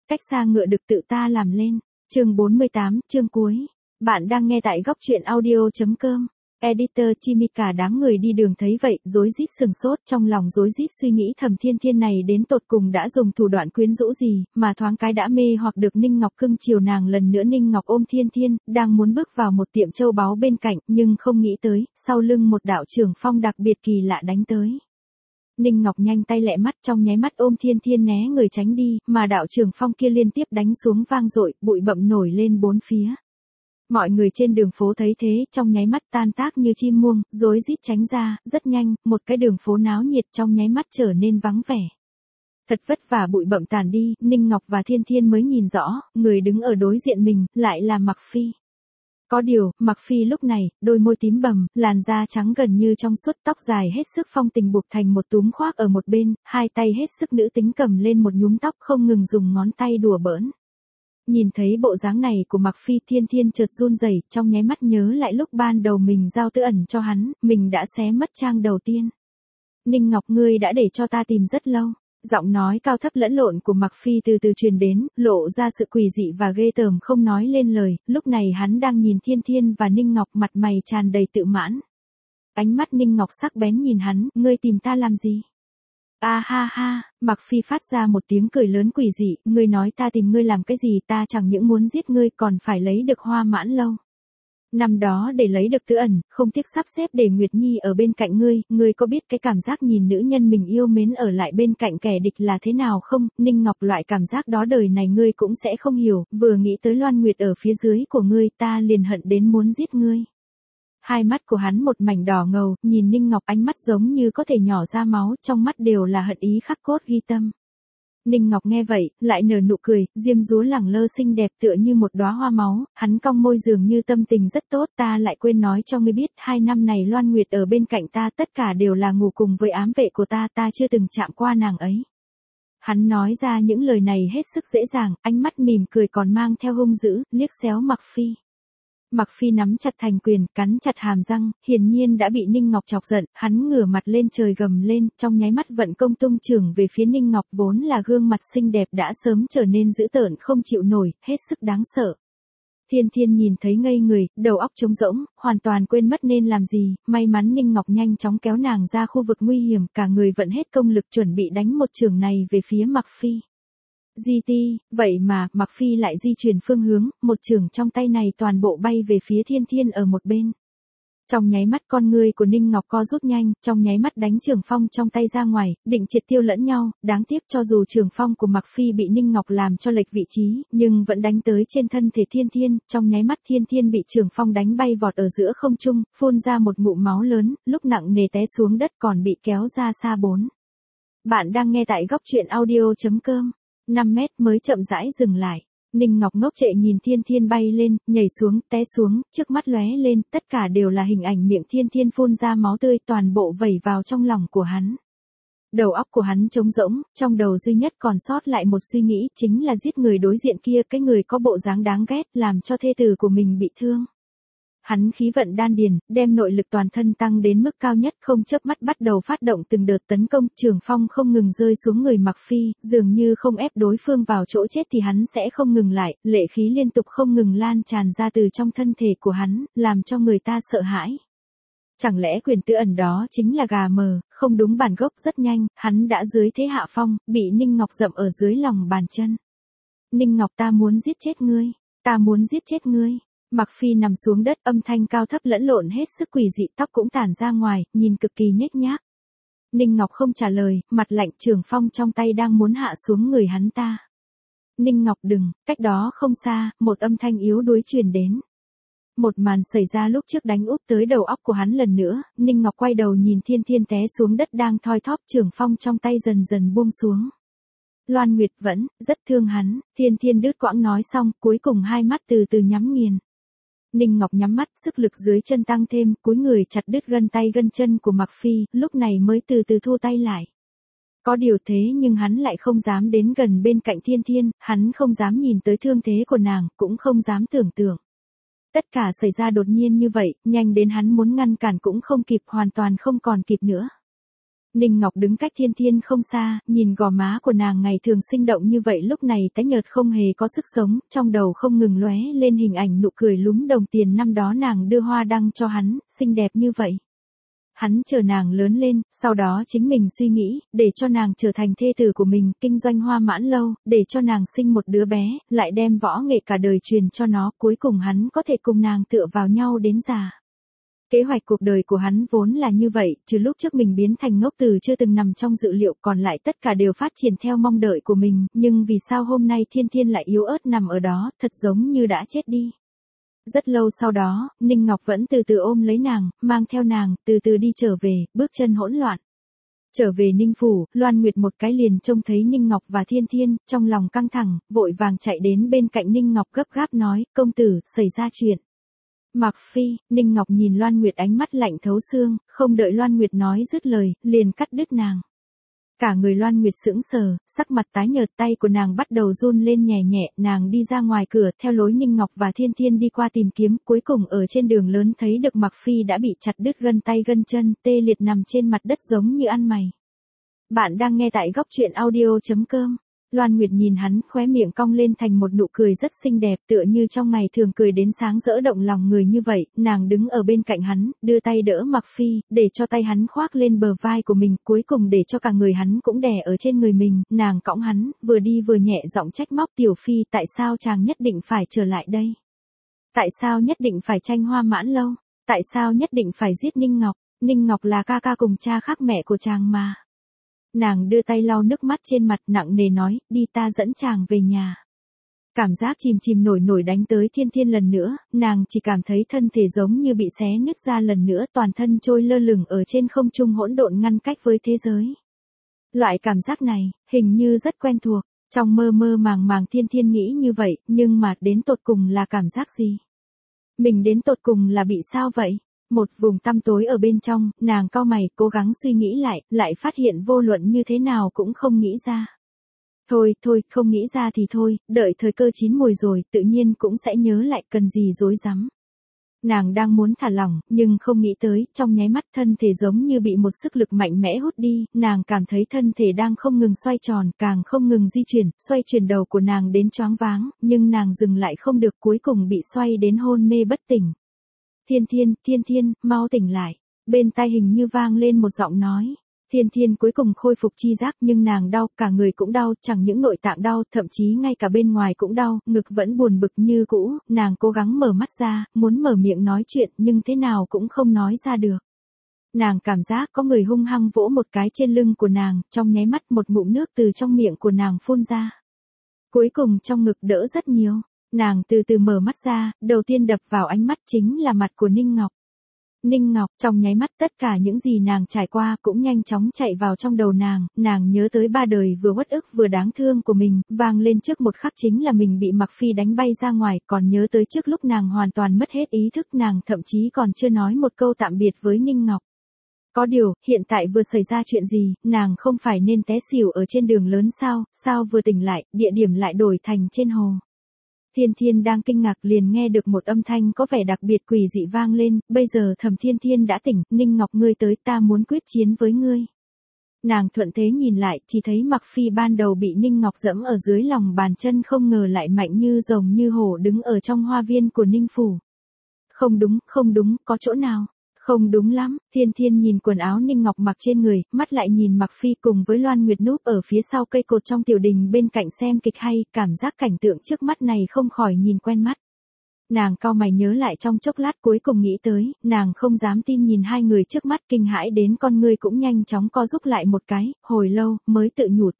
cách xa ngựa được tự ta làm lên. Chương 48, chương cuối. Bạn đang nghe tại góc truyện audio.com. Editor Chimica. Đám người đi đường thấy vậy, rối rít sừng sốt, trong lòng rối rít suy nghĩ thầm Thiên Thiên này đến tột cùng đã dùng thủ đoạn quyến rũ gì, mà thoáng cái đã mê hoặc được Ninh Ngọc cưng chiều nàng. Lần nữa Ninh Ngọc ôm Thiên Thiên, đang muốn bước vào một tiệm châu báu bên cạnh, nhưng không nghĩ tới, sau lưng một đạo trưởng phong đặc biệt kỳ lạ đánh tới. Ninh Ngọc nhanh tay lẹ mắt, trong nháy mắt ôm Thiên Thiên né người tránh đi, mà đạo trưởng phong kia liên tiếp đánh xuống vang dội, bụi bặm nổi lên bốn phía. Mọi người trên đường phố thấy thế, trong nháy mắt tan tác như chim muông, rối rít tránh ra. Rất nhanh, một cái đường phố náo nhiệt trong nháy mắt trở nên vắng vẻ. Thật vất vả bụi bặm tàn đi, Ninh Ngọc và Thiên Thiên mới nhìn rõ, người đứng ở đối diện mình, lại là Mặc Phi. Có điều, Mặc Phi lúc này, đôi môi tím bầm, làn da trắng gần như trong suốt, tóc dài hết sức phong tình buộc thành một túm khoác ở một bên, hai tay hết sức nữ tính cầm lên một nhúm tóc, không ngừng dùng ngón tay đùa bỡn. Nhìn thấy bộ dáng này của Mặc Phi, Thiên Thiên chợt run rẩy, trong nháy mắt nhớ lại lúc ban đầu mình giao Tư Ẩn cho hắn, mình đã xé mất trang đầu tiên. Ninh Ngọc, ngươi đã để cho ta tìm rất lâu. Giọng nói cao thấp lẫn lộn của Mặc Phi từ từ truyền đến, lộ ra sự quỷ dị và ghê tởm không nói lên lời. Lúc này hắn đang nhìn Thiên Thiên và Ninh Ngọc, mặt mày tràn đầy tự mãn. Ánh mắt Ninh Ngọc sắc bén nhìn hắn, ngươi tìm ta làm gì? A ha ha, Mặc Phi phát ra một tiếng cười lớn quỷ dị, ngươi nói ta tìm ngươi làm cái gì, ta chẳng những muốn giết ngươi còn phải lấy được Hoa Mãn Lâu. Năm đó để lấy được Tư Ẩn, không tiếc sắp xếp để Nguyệt Nhi ở bên cạnh ngươi có biết cái cảm giác nhìn nữ nhân mình yêu mến ở lại bên cạnh kẻ địch là thế nào không? Ninh Ngọc, loại cảm giác đó đời này ngươi cũng sẽ không hiểu, vừa nghĩ tới Loan Nguyệt ở phía dưới của ngươi ta liền hận đến muốn giết ngươi. Hai mắt của hắn một mảnh đỏ ngầu, nhìn Ninh Ngọc ánh mắt giống như có thể nhỏ ra máu, trong mắt đều là hận ý khắc cốt ghi tâm. Ninh Ngọc nghe vậy, lại nở nụ cười, diêm dúa lẳng lơ xinh đẹp tựa như một đóa hoa máu, hắn cong môi dường như tâm tình rất tốt. Ta lại quên nói cho ngươi biết, 2 năm này Loan Nguyệt ở bên cạnh ta tất cả đều là ngủ cùng với ám vệ của ta chưa từng chạm qua nàng ấy. Hắn nói ra những lời này hết sức dễ dàng, ánh mắt mỉm cười còn mang theo hung dữ, liếc xéo Mặc Phi. Mặc Phi nắm chặt thành quyền, cắn chặt hàm răng, hiển nhiên đã bị Ninh Ngọc chọc giận, hắn ngửa mặt lên trời gầm lên, trong nháy mắt vận công tung chưởng về phía Ninh Ngọc, vốn là gương mặt xinh đẹp đã sớm trở nên dữ tợn không chịu nổi, hết sức đáng sợ. Thiên Thiên nhìn thấy ngây người, đầu óc trống rỗng, hoàn toàn quên mất nên làm gì, may mắn Ninh Ngọc nhanh chóng kéo nàng ra khu vực nguy hiểm, cả người vận hết công lực chuẩn bị đánh một chưởng này về phía Mặc Phi. Vậy mà, Mặc Phi lại di chuyển phương hướng, một chưởng trong tay này toàn bộ bay về phía Thiên Thiên ở một bên. Trong nháy mắt con ngươi của Ninh Ngọc co rút nhanh, trong nháy mắt đánh chưởng phong trong tay ra ngoài, định triệt tiêu lẫn nhau, đáng tiếc cho dù chưởng phong của Mặc Phi bị Ninh Ngọc làm cho lệch vị trí, nhưng vẫn đánh tới trên thân thể Thiên Thiên, trong nháy mắt Thiên Thiên bị chưởng phong đánh bay vọt ở giữa không trung, phun ra một ngụm máu lớn, lúc nặng nề té xuống đất còn bị kéo ra xa 4. Bạn đang nghe tại góc truyện audio.com. 5 mét mới chậm rãi dừng lại. Ninh Ngọc ngốc trệ nhìn Thiên Thiên bay lên, nhảy xuống, té xuống, trước mắt lóe lên, tất cả đều là hình ảnh miệng Thiên Thiên phun ra máu tươi, toàn bộ vẩy vào trong lòng của hắn. Đầu óc của hắn trống rỗng, trong đầu duy nhất còn sót lại một suy nghĩ, chính là giết người đối diện kia, cái người có bộ dáng đáng ghét, làm cho thê tử của mình bị thương. Hắn khí vận đan điền, đem nội lực toàn thân tăng đến mức cao nhất, không chớp mắt bắt đầu phát động từng đợt tấn công, chưởng phong không ngừng rơi xuống người Mặc Phi, dường như không ép đối phương vào chỗ chết thì hắn sẽ không ngừng lại, lệ khí liên tục không ngừng lan tràn ra từ trong thân thể của hắn, làm cho người ta sợ hãi. Chẳng lẽ quyền Tư Ẩn đó chính là gà mờ, không đúng bản gốc. Rất nhanh, hắn đã dưới thế hạ phong, bị Ninh Ngọc dậm ở dưới lòng bàn chân. Ninh Ngọc, ta muốn giết chết ngươi, ta muốn giết chết ngươi. Mặc Phi nằm xuống đất, âm thanh cao thấp lẫn lộn hết sức quỷ dị, tóc cũng tản ra ngoài, nhìn cực kỳ nhếch nhác. Ninh Ngọc không trả lời, mặt lạnh, chưởng phong trong tay đang muốn hạ xuống người hắn ta. Ninh Ngọc đừng, cách đó không xa, một âm thanh yếu đuối truyền đến. Một màn xảy ra lúc trước đánh úp tới đầu óc của hắn lần nữa, Ninh Ngọc quay đầu nhìn Thiên Thiên té xuống đất đang thoi thóp, chưởng phong trong tay dần dần buông xuống. Loan Nguyệt vẫn rất thương hắn, Thiên Thiên đứt quãng nói xong, cuối cùng hai mắt từ từ nhắm nghiền. Ninh Ngọc nhắm mắt, sức lực dưới chân tăng thêm, cúi người chặt đứt gân tay gân chân của Mặc Phi, lúc này mới từ từ thu tay lại. Có điều thế nhưng hắn lại không dám đến gần bên cạnh Thiên Thiên, hắn không dám nhìn tới thương thế của nàng, cũng không dám tưởng tượng. Tất cả xảy ra đột nhiên như vậy, nhanh đến hắn muốn ngăn cản cũng không kịp, hoàn toàn không còn kịp nữa. Ninh Ngọc đứng cách Thiên Thiên không xa, nhìn gò má của nàng ngày thường sinh động như vậy lúc này tái nhợt không hề có sức sống, trong đầu không ngừng lóe lên hình ảnh nụ cười lúm đồng tiền năm đó nàng đưa hoa đăng cho hắn, xinh đẹp như vậy. Hắn chờ nàng lớn lên, sau đó chính mình suy nghĩ, để cho nàng trở thành thê tử của mình, kinh doanh Hoa Mãn Lâu, để cho nàng sinh một đứa bé, lại đem võ nghệ cả đời truyền cho nó, cuối cùng hắn có thể cùng nàng tựa vào nhau đến già. Kế hoạch cuộc đời của hắn vốn là như vậy, trừ lúc trước mình biến thành ngốc tử chưa từng nằm trong dự liệu, còn lại tất cả đều phát triển theo mong đợi của mình, nhưng vì sao hôm nay Thiên Thiên lại yếu ớt nằm ở đó, thật giống như đã chết đi. Rất lâu sau đó, Ninh Ngọc vẫn từ từ ôm lấy nàng, mang theo nàng, từ từ đi trở về, bước chân hỗn loạn. Trở về Ninh Phủ, Loan Nguyệt một cái liền trông thấy Ninh Ngọc và Thiên Thiên, trong lòng căng thẳng, vội vàng chạy đến bên cạnh Ninh Ngọc gấp gáp nói, công tử, xảy ra chuyện. Mặc Phi, Ninh Ngọc nhìn Loan Nguyệt ánh mắt lạnh thấu xương, không đợi Loan Nguyệt nói dứt lời, liền cắt đứt nàng. Cả người Loan Nguyệt sững sờ, sắc mặt tái nhợt, tay của nàng bắt đầu run lên nhẹ nhẹ, nàng đi ra ngoài cửa, theo lối Ninh Ngọc và Thiên Thiên đi qua tìm kiếm, cuối cùng ở trên đường lớn thấy được Mặc Phi đã bị chặt đứt gân tay gân chân, tê liệt nằm trên mặt đất giống như ăn mày. Bạn đang nghe tại góc truyện audio.com. Loan Nguyệt nhìn hắn, khóe miệng cong lên thành một nụ cười rất xinh đẹp, tựa như trong ngày thường cười đến sáng rỡ động lòng người như vậy, nàng đứng ở bên cạnh hắn, đưa tay đỡ Mặc Phi, để cho tay hắn khoác lên bờ vai của mình, cuối cùng để cho cả người hắn cũng đè ở trên người mình, nàng cõng hắn, vừa đi vừa nhẹ giọng trách móc Tiểu Phi, tại sao chàng nhất định phải trở lại đây? Tại sao nhất định phải tranh Hoa Mãn Lâu? Tại sao nhất định phải giết Ninh Ngọc? Ninh Ngọc là ca ca cùng cha khác mẹ của chàng mà. Nàng đưa tay lau nước mắt trên mặt nặng nề nói, đi ta dẫn chàng về nhà. Cảm giác chìm chìm nổi nổi đánh tới Thiên Thiên lần nữa, nàng chỉ cảm thấy thân thể giống như bị xé nứt ra lần nữa, toàn thân trôi lơ lửng ở trên không trung hỗn độn ngăn cách với thế giới. Loại cảm giác này, hình như rất quen thuộc, trong mơ mơ màng màng Thiên Thiên nghĩ như vậy, nhưng mà đến tột cùng là cảm giác gì? Mình đến tột cùng là bị sao vậy? Một vùng tăm tối ở bên trong, nàng cau mày, cố gắng suy nghĩ lại phát hiện vô luận như thế nào cũng không nghĩ ra. Thôi, không nghĩ ra thì thôi, đợi thời cơ chín mùi rồi, tự nhiên cũng sẽ nhớ lại, cần gì rối rắm. Nàng đang muốn thả lỏng, nhưng không nghĩ tới, trong nháy mắt thân thể giống như bị một sức lực mạnh mẽ hút đi, nàng cảm thấy thân thể đang không ngừng xoay tròn, càng không ngừng di chuyển, xoay chuyển đầu của nàng đến choáng váng, nhưng nàng dừng lại không được, cuối cùng bị xoay đến hôn mê bất tỉnh. Thiên Thiên, mau tỉnh lại. Bên tai hình như vang lên một giọng nói. Thiên Thiên cuối cùng khôi phục chi giác, nhưng nàng đau, cả người cũng đau, chẳng những nội tạng đau, thậm chí ngay cả bên ngoài cũng đau, ngực vẫn buồn bực như cũ, nàng cố gắng mở mắt ra, muốn mở miệng nói chuyện, nhưng thế nào cũng không nói ra được. Nàng cảm giác có người hung hăng vỗ một cái trên lưng của nàng, trong nháy mắt một ngụm nước từ trong miệng của nàng phun ra. Cuối cùng trong ngực đỡ rất nhiều. Nàng từ từ mở mắt ra, đầu tiên đập vào ánh mắt chính là mặt của Ninh Ngọc. Ninh Ngọc, trong nháy mắt tất cả những gì nàng trải qua cũng nhanh chóng chạy vào trong đầu nàng nhớ tới ba đời vừa uất ức vừa đáng thương của mình, vang lên trước một khắc chính là mình bị Mặc Phi đánh bay ra ngoài, còn nhớ tới trước lúc nàng hoàn toàn mất hết ý thức, nàng thậm chí còn chưa nói một câu tạm biệt với Ninh Ngọc. Có điều, hiện tại vừa xảy ra chuyện gì, nàng không phải nên té xỉu ở trên đường lớn sao vừa tỉnh lại, địa điểm lại đổi thành trên hồ. Thiên Thiên đang kinh ngạc liền nghe được một âm thanh có vẻ đặc biệt quỷ dị vang lên, bây giờ Thẩm Thiên Thiên đã tỉnh, Ninh Ngọc ngươi tới, ta muốn quyết chiến với ngươi. Nàng thuận thế nhìn lại, chỉ thấy Mặc Phi ban đầu bị Ninh Ngọc dẫm ở dưới lòng bàn chân không ngờ lại mạnh như rồng như hổ đứng ở trong hoa viên của Ninh Phủ. Không đúng, có chỗ nào? Không đúng lắm, Thiên Thiên nhìn quần áo Ninh Ngọc mặc trên người, mắt lại nhìn Mặc Phi cùng với Loan Nguyệt núp ở phía sau cây cột trong tiểu đình bên cạnh xem kịch hay, cảm giác cảnh tượng trước mắt này không khỏi nhìn quen mắt. Nàng cau mày nhớ lại trong chốc lát cuối cùng nghĩ tới, nàng không dám tin nhìn hai người trước mắt kinh hãi đến con ngươi cũng nhanh chóng co rúm lại một cái, hồi lâu, mới tự nhủ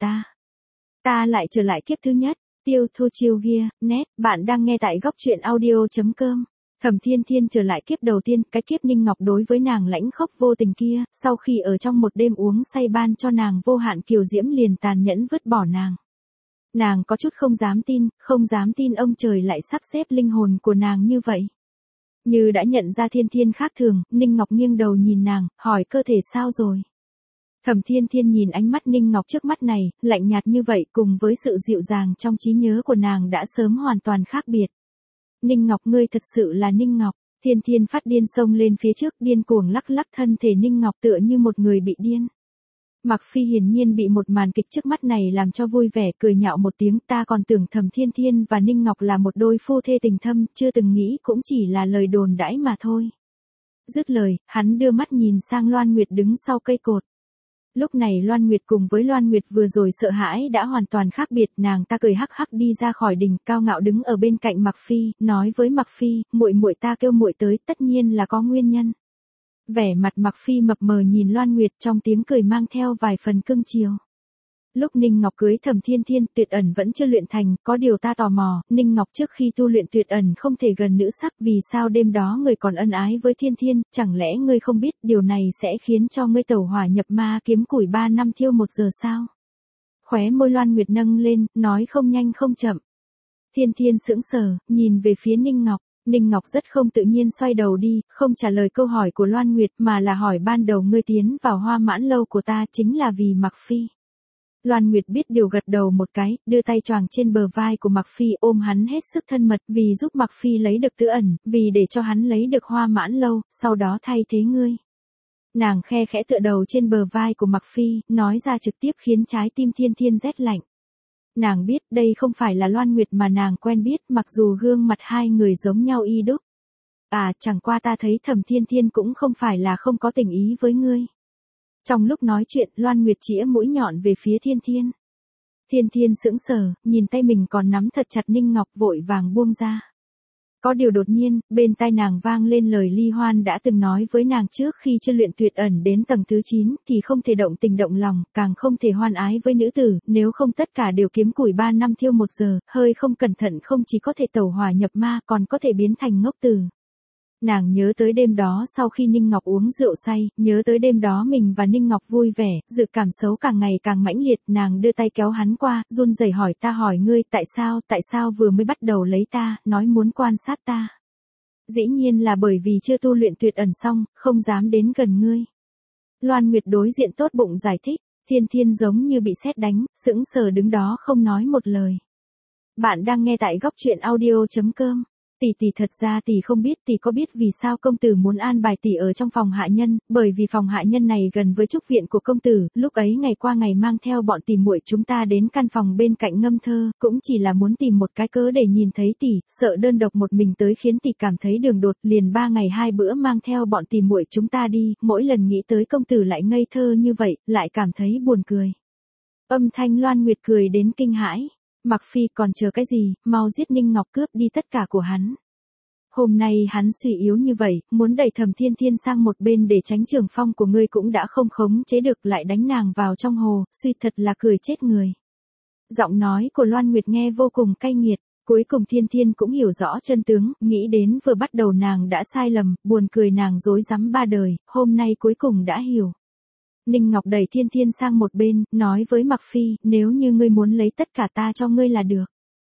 ta lại trở lại kiếp thứ nhất, tiêu thu chiêu kia, net, bạn đang nghe tại góc truyện audio.com. Thẩm Thiên Thiên trở lại kiếp đầu tiên, cái kiếp Ninh Ngọc đối với nàng lãnh khốc vô tình kia, sau khi ở trong một đêm uống say ban cho nàng vô hạn kiều diễm liền tàn nhẫn vứt bỏ nàng. Nàng có chút không dám tin ông trời lại sắp xếp linh hồn của nàng như vậy. Như đã nhận ra Thiên Thiên khác thường, Ninh Ngọc nghiêng đầu nhìn nàng, hỏi cơ thể sao rồi. Thẩm Thiên Thiên nhìn ánh mắt Ninh Ngọc trước mắt này, lạnh nhạt như vậy cùng với sự dịu dàng trong trí nhớ của nàng đã sớm hoàn toàn khác biệt. Ninh Ngọc ngươi thật sự là Ninh Ngọc, Thiên Thiên phát điên xông lên phía trước điên cuồng lắc thân thể Ninh Ngọc tựa như một người bị điên. Mặc Phi hiển nhiên bị một màn kịch trước mắt này làm cho vui vẻ, cười nhạo một tiếng, ta còn tưởng Thẩm Thiên Thiên và Ninh Ngọc là một đôi phu thê tình thâm, chưa từng nghĩ cũng chỉ là lời đồn đãi mà thôi. Dứt lời, hắn đưa mắt nhìn sang Loan Nguyệt đứng sau cây cột. Lúc này Loan Nguyệt cùng với Loan Nguyệt vừa rồi sợ hãi đã hoàn toàn khác biệt, nàng ta cười hắc hắc đi ra khỏi đình, cao ngạo đứng ở bên cạnh Mặc Phi, nói với Mặc Phi, muội muội ta kêu muội tới, tất nhiên là có nguyên nhân. Vẻ mặt Mặc Phi mập mờ nhìn Loan Nguyệt, trong tiếng cười mang theo vài phần cưng chiều. Lúc Ninh Ngọc cưới Thẩm Thiên Thiên, tuyệt ẩn vẫn chưa luyện thành, có điều ta tò mò, Ninh Ngọc trước khi tu luyện tuyệt ẩn không thể gần nữ sắc, vì sao đêm đó người còn ân ái với Thiên Thiên, chẳng lẽ ngươi không biết điều này sẽ khiến cho ngươi tẩu hỏa nhập ma kiếm củi 3 năm thiêu 1 giờ sao? Khóe môi Loan Nguyệt nâng lên, nói không nhanh không chậm. Thiên Thiên sững sờ, nhìn về phía Ninh Ngọc. Ninh Ngọc rất không tự nhiên xoay đầu đi, không trả lời câu hỏi của Loan Nguyệt mà là hỏi ban đầu ngươi tiến vào Hoa Mãn lâu của ta chính là vì Mặc Phi. Loan Nguyệt biết điều gật đầu một cái, đưa tay choàng trên bờ vai của Mặc Phi ôm hắn hết sức thân mật vì giúp Mặc Phi lấy được tứ ẩn, vì để cho hắn lấy được Hoa Mãn lâu, sau đó thay thế ngươi. Nàng khe khẽ tựa đầu trên bờ vai của Mặc Phi, nói ra trực tiếp khiến trái tim Thiên Thiên rét lạnh. Nàng biết đây không phải là Loan Nguyệt mà nàng quen biết, mặc dù gương mặt hai người giống nhau y đúc. À, chẳng qua ta thấy Thẩm Thiên Thiên cũng không phải là không có tình ý với ngươi. Trong lúc nói chuyện, Loan Nguyệt chĩa mũi nhọn về phía Thiên Thiên. Thiên Thiên sững sờ, nhìn tay mình còn nắm thật chặt Ninh Ngọc, vội vàng buông ra. Có điều đột nhiên, bên tai nàng vang lên lời Ly Hoan đã từng nói với nàng trước khi chưa luyện tuyệt ẩn đến tầng thứ 9, thì không thể động tình động lòng, càng không thể hoan ái với nữ tử, nếu không tất cả đều kiếm củi 3 năm thiêu 1 giờ, hơi không cẩn thận không chỉ có thể tẩu hỏa nhập ma, còn có thể biến thành ngốc tử. Nàng nhớ tới đêm đó sau khi Ninh Ngọc uống rượu say, nhớ tới đêm đó mình và Ninh Ngọc vui vẻ, dự cảm xấu càng ngày càng mãnh liệt, nàng đưa tay kéo hắn qua, run rẩy hỏi ta hỏi ngươi tại sao vừa mới bắt đầu lấy ta, nói muốn quan sát ta. Dĩ nhiên là bởi vì chưa tu luyện tuyệt ẩn xong, không dám đến gần ngươi. Loan Nguyệt đối diện tốt bụng giải thích, Thiên Thiên giống như bị sét đánh, sững sờ đứng đó không nói một lời. Bạn đang nghe tại góc truyện audio.com. Tỷ thật ra tỷ không biết, tỷ có biết vì sao công tử muốn an bài tỷ ở trong phòng hạ nhân, bởi vì phòng hạ nhân này gần với trúc viện của công tử, lúc ấy ngày qua ngày mang theo bọn tỷ muội chúng ta đến căn phòng bên cạnh ngâm thơ, cũng chỉ là muốn tìm một cái cớ để nhìn thấy tỷ, sợ đơn độc một mình tới khiến tỷ cảm thấy đường đột, liền 3 ngày 2 bữa mang theo bọn tỷ muội chúng ta đi, mỗi lần nghĩ tới công tử lại ngây thơ như vậy, lại cảm thấy buồn cười. Âm thanh Loan Nguyệt cười đến kinh hãi. Mặc Phi còn chờ cái gì, mau giết Ninh Ngọc cướp đi tất cả của hắn. Hôm nay hắn suy yếu như vậy, muốn đẩy Thẩm Thiên Thiên sang một bên để tránh trường phong của ngươi cũng đã không khống chế được, lại đánh nàng vào trong hồ, suy thật là cười chết người. Giọng nói của Loan Nguyệt nghe vô cùng cay nghiệt, cuối cùng Thiên Thiên cũng hiểu rõ chân tướng, nghĩ đến vừa bắt đầu nàng đã sai lầm, buồn cười nàng dối rắm 3 đời, hôm nay cuối cùng đã hiểu. Ninh Ngọc đẩy Thiên Thiên sang một bên, nói với Mặc Phi, nếu như ngươi muốn lấy tất cả ta cho ngươi là được.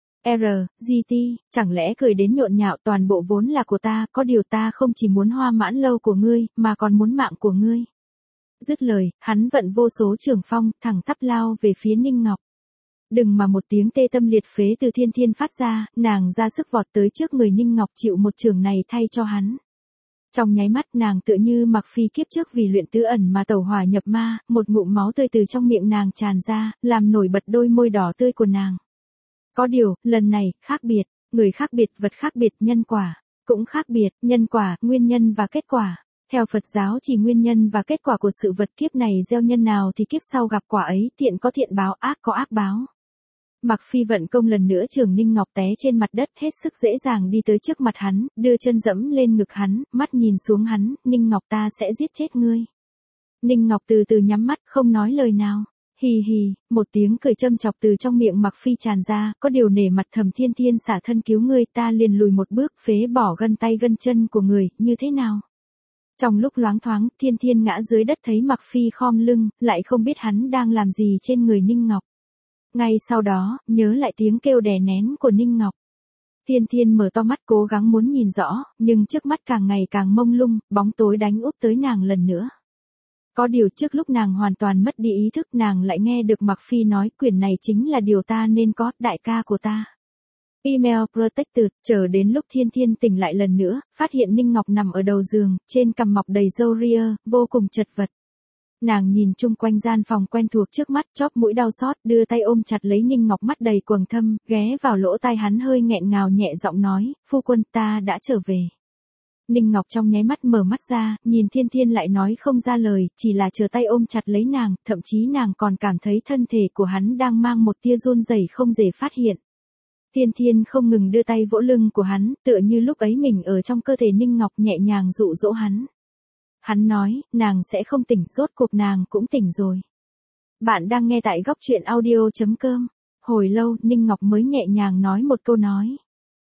GT, chẳng lẽ cười đến nhộn nhạo, toàn bộ vốn là của ta, có điều ta không chỉ muốn Hoa Mãn lâu của ngươi, mà còn muốn mạng của ngươi. Dứt lời, hắn vận vô số trường phong, thẳng tắp lao về phía Ninh Ngọc. Đừng mà một tiếng tê tâm liệt phế từ Thiên Thiên phát ra, nàng ra sức vọt tới trước người Ninh Ngọc chịu một trường này thay cho hắn. Trong nháy mắt nàng tựa như Mặc Phi kiếp trước vì luyện tứ ẩn mà tẩu hỏa nhập ma, một ngụm máu tươi từ trong miệng nàng tràn ra, làm nổi bật đôi môi đỏ tươi của nàng. Có điều, lần này, khác biệt, người khác biệt, vật khác biệt, nhân quả cũng khác biệt, nhân quả, nguyên nhân và kết quả. Theo Phật giáo chỉ nguyên nhân và kết quả của sự vật, kiếp này gieo nhân nào thì kiếp sau gặp quả ấy, thiện có thiện báo, ác có ác báo. Mặc Phi vận công lần nữa trường Ninh Ngọc té trên mặt đất, hết sức dễ dàng đi tới trước mặt hắn, đưa chân dẫm lên ngực hắn, mắt nhìn xuống hắn, Ninh Ngọc ta sẽ giết chết ngươi. Ninh Ngọc từ từ nhắm mắt, không nói lời nào. Hì hì, một tiếng cười châm chọc từ trong miệng Mặc Phi tràn ra, có điều nể mặt Thẩm Thiên Thiên xả thân cứu ngươi, ta liền lùi một bước, phế bỏ gân tay gân chân của người, như thế nào? Trong lúc loáng thoáng, Thiên Thiên ngã dưới đất thấy Mặc Phi khom lưng, lại không biết hắn đang làm gì trên người Ninh Ngọc. Ngay sau đó, nhớ lại tiếng kêu đè nén của Ninh Ngọc. Thiên Thiên mở to mắt cố gắng muốn nhìn rõ, nhưng trước mắt càng ngày càng mông lung, bóng tối đánh úp tới nàng lần nữa. Có điều trước lúc nàng hoàn toàn mất đi ý thức, nàng lại nghe được Mặc Phi nói, quyển này chính là điều ta nên có, đại ca của ta. Email Protected, chờ đến lúc Thiên Thiên tỉnh lại lần nữa, phát hiện Ninh Ngọc nằm ở đầu giường, trên cằm mọc đầy râu ria, vô cùng chật vật. Nàng nhìn chung quanh gian phòng quen thuộc trước mắt, chóp mũi đau xót, đưa tay ôm chặt lấy Ninh Ngọc mắt đầy quầng thâm, ghé vào lỗ tai hắn hơi nghẹn ngào nhẹ giọng nói, phu quân ta đã trở về. Ninh Ngọc trong nháy mắt mở mắt ra, nhìn Thiên Thiên lại nói không ra lời, chỉ là chờ tay ôm chặt lấy nàng, thậm chí nàng còn cảm thấy thân thể của hắn đang mang một tia run rẩy không dễ phát hiện. Thiên Thiên không ngừng đưa tay vỗ lưng của hắn, tựa như lúc ấy mình ở trong cơ thể Ninh Ngọc nhẹ nhàng dụ dỗ hắn. Hắn nói, nàng sẽ không tỉnh, rốt cuộc nàng cũng tỉnh rồi. Bạn đang nghe tại góc truyện audio.com. Hồi lâu, Ninh Ngọc mới nhẹ nhàng nói một câu nói.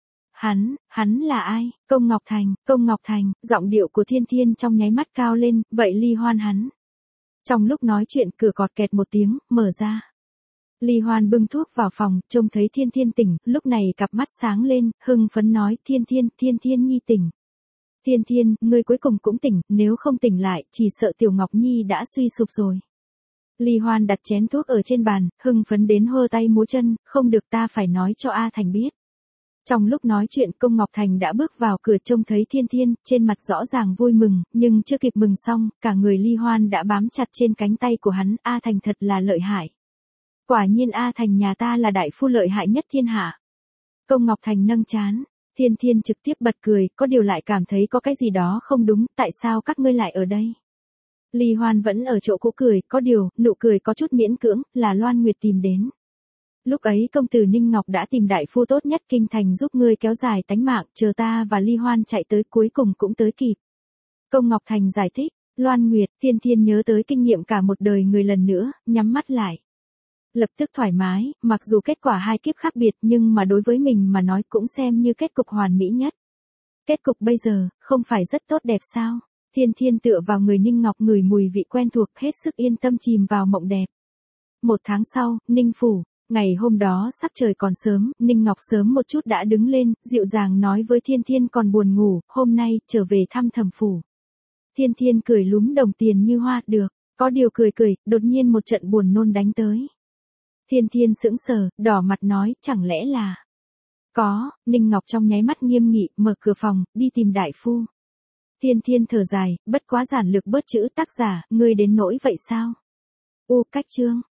Hắn là ai? Công Ngọc Thành, giọng điệu của Thiên Thiên trong nháy mắt cao lên, vậy Ly Hoan hắn. Trong lúc nói chuyện cửa cọt kẹt một tiếng, mở ra. Ly Hoan bưng thuốc vào phòng, trông thấy Thiên Thiên tỉnh, lúc này cặp mắt sáng lên, hưng phấn nói, Thiên Thiên Nhi tỉnh. Thiên Thiên, ngươi cuối cùng cũng tỉnh, nếu không tỉnh lại, chỉ sợ Tiểu Ngọc Nhi đã suy sụp rồi. Ly Hoan đặt chén thuốc ở trên bàn, hưng phấn đến hơ tay múa chân, không được ta phải nói cho A Thành biết. Trong lúc nói chuyện Công Ngọc Thành đã bước vào cửa trông thấy Thiên Thiên, trên mặt rõ ràng vui mừng, nhưng chưa kịp mừng xong, cả người Ly Hoan đã bám chặt trên cánh tay của hắn, A Thành thật là lợi hại. Quả nhiên A Thành nhà ta là đại phu lợi hại nhất thiên hạ. Công Ngọc Thành nâng trán, Thiên Thiên trực tiếp bật cười, có điều lại cảm thấy có cái gì đó không đúng, tại sao các ngươi lại ở đây? Ly Hoan vẫn ở chỗ cũ cười, có điều, nụ cười có chút miễn cưỡng, là Loan Nguyệt tìm đến. Lúc ấy công tử Ninh Ngọc đã tìm đại phu tốt nhất kinh thành giúp ngươi kéo dài tánh mạng, chờ ta và Ly Hoan chạy tới cuối cùng cũng tới kịp. Công Ngọc Thành giải thích, Loan Nguyệt, Thiên Thiên nhớ tới kinh nghiệm cả một đời người lần nữa, nhắm mắt lại. Lập tức thoải mái, mặc dù kết quả hai kiếp khác biệt nhưng mà đối với mình mà nói cũng xem như kết cục hoàn mỹ nhất. Kết cục bây giờ, không phải rất tốt đẹp sao? Thiên Thiên tựa vào người Ninh Ngọc ngửi mùi vị quen thuộc hết sức yên tâm chìm vào mộng đẹp. 1 tháng sau, Ninh Phủ. Ngày hôm đó sắc trời còn sớm, Ninh Ngọc sớm một chút đã đứng lên, dịu dàng nói với Thiên Thiên còn buồn ngủ, hôm nay, trở về thăm Thẩm phủ. Thiên Thiên cười lúm đồng tiền như hoa, được, có điều cười, đột nhiên một trận buồn nôn đánh tới. Thiên Thiên sững sờ, đỏ mặt nói, chẳng lẽ là... Có, Ninh Ngọc trong nháy mắt nghiêm nghị, mở cửa phòng, đi tìm đại phu. Thiên Thiên thở dài, bất quá giản lược bớt chữ tác giả, ngươi đến nỗi vậy sao? Cách chương.